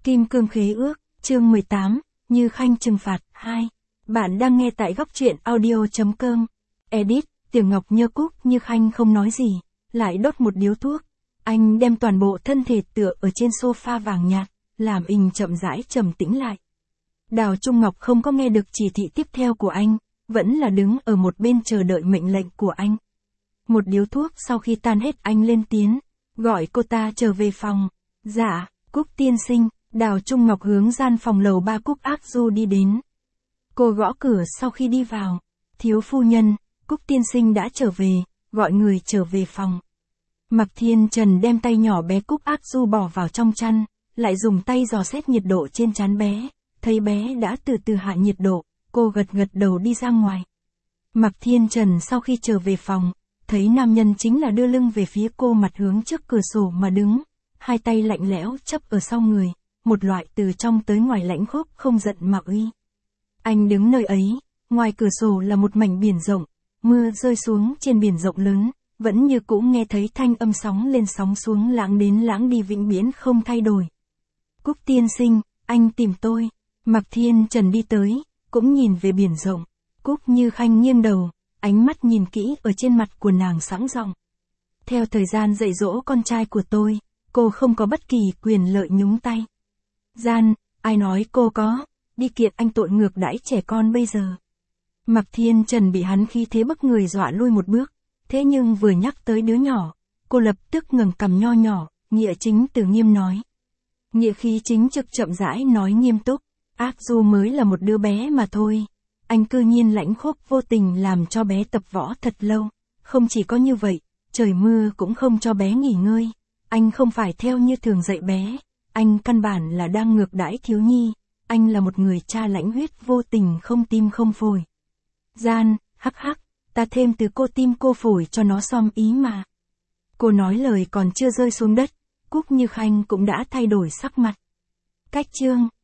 Kim cương khế ước, chương 18, Như Khanh trừng phạt, 2. Bạn đang nghe tại góc truyện audio.com. Edit, Tiểu Ngọc nhơ Cúc Như Khanh không nói gì, lại đốt một điếu thuốc. Anh đem toàn bộ thân thể tựa ở trên sofa vàng nhạt, làm Ình chậm rãi trầm tĩnh lại. Đào Trung Ngọc không có nghe được chỉ thị tiếp theo của anh, vẫn là đứng ở một bên chờ đợi mệnh lệnh của anh. Một điếu thuốc sau khi tan hết anh lên tiếng, gọi cô ta trở về phòng. Dạ, Cúc tiên sinh. Đào Trung Ngọc hướng gian phòng lầu 3 Cúc Ác Du đi đến. Cô gõ cửa sau khi đi vào. Thiếu phu nhân, Cúc tiên sinh đã trở về, gọi người trở về phòng. Mạc Thiên Trần đem tay nhỏ bé Cúc Ác Du bỏ vào trong chăn, lại dùng tay dò xét nhiệt độ trên trán bé, thấy bé đã từ từ hạ nhiệt độ, cô gật gật đầu đi ra ngoài. Mạc Thiên Trần sau khi trở về phòng, thấy nam nhân chính là đưa lưng về phía cô, mặt hướng trước cửa sổ mà đứng, hai tay lạnh lẽo chấp ở sau người. Một loại từ trong tới ngoài lãnh khốc không giận mà uy. Anh đứng nơi ấy, ngoài cửa sổ là một mảnh biển rộng, mưa rơi xuống trên biển rộng lớn, vẫn như cũ nghe thấy thanh âm sóng lên sóng xuống, lãng đến lãng đi vĩnh viễn không thay đổi. Cúc tiên sinh, anh tìm tôi. Mạc Thiên Trần đi tới, cũng nhìn về biển rộng. Cúc Như Khanh nghiêng đầu, ánh mắt nhìn kỹ ở trên mặt của nàng sẵn giọng. Theo thời gian dạy dỗ con trai của tôi, cô không có bất kỳ quyền lợi nhúng tay. Gian, ai nói cô có, đi kiện anh tội ngược đãi trẻ con bây giờ. Mạc Thiên Trần bị hắn khí thế bức người dọa lui một bước, thế nhưng vừa nhắc tới đứa nhỏ, cô lập tức ngẩng cằm nho nhỏ, nghĩa chính từ nghiêm nói. Nghĩa khí chính trực chậm rãi nói nghiêm túc, Ác Du mới là một đứa bé mà thôi. Anh cư nhiên lãnh khốc vô tình làm cho bé tập võ thật lâu, không chỉ có như vậy, trời mưa cũng không cho bé nghỉ ngơi. Anh không phải theo như thường dạy bé. Anh căn bản là đang ngược đãi thiếu nhi, anh là một người cha lãnh huyết vô tình không tim không phổi. Gian, hắc hắc, ta thêm từ cô tim cô phổi cho nó xom ý mà. Cô nói lời còn chưa rơi xuống đất, Cúc Như Khanh cũng đã thay đổi sắc mặt. Cách chương.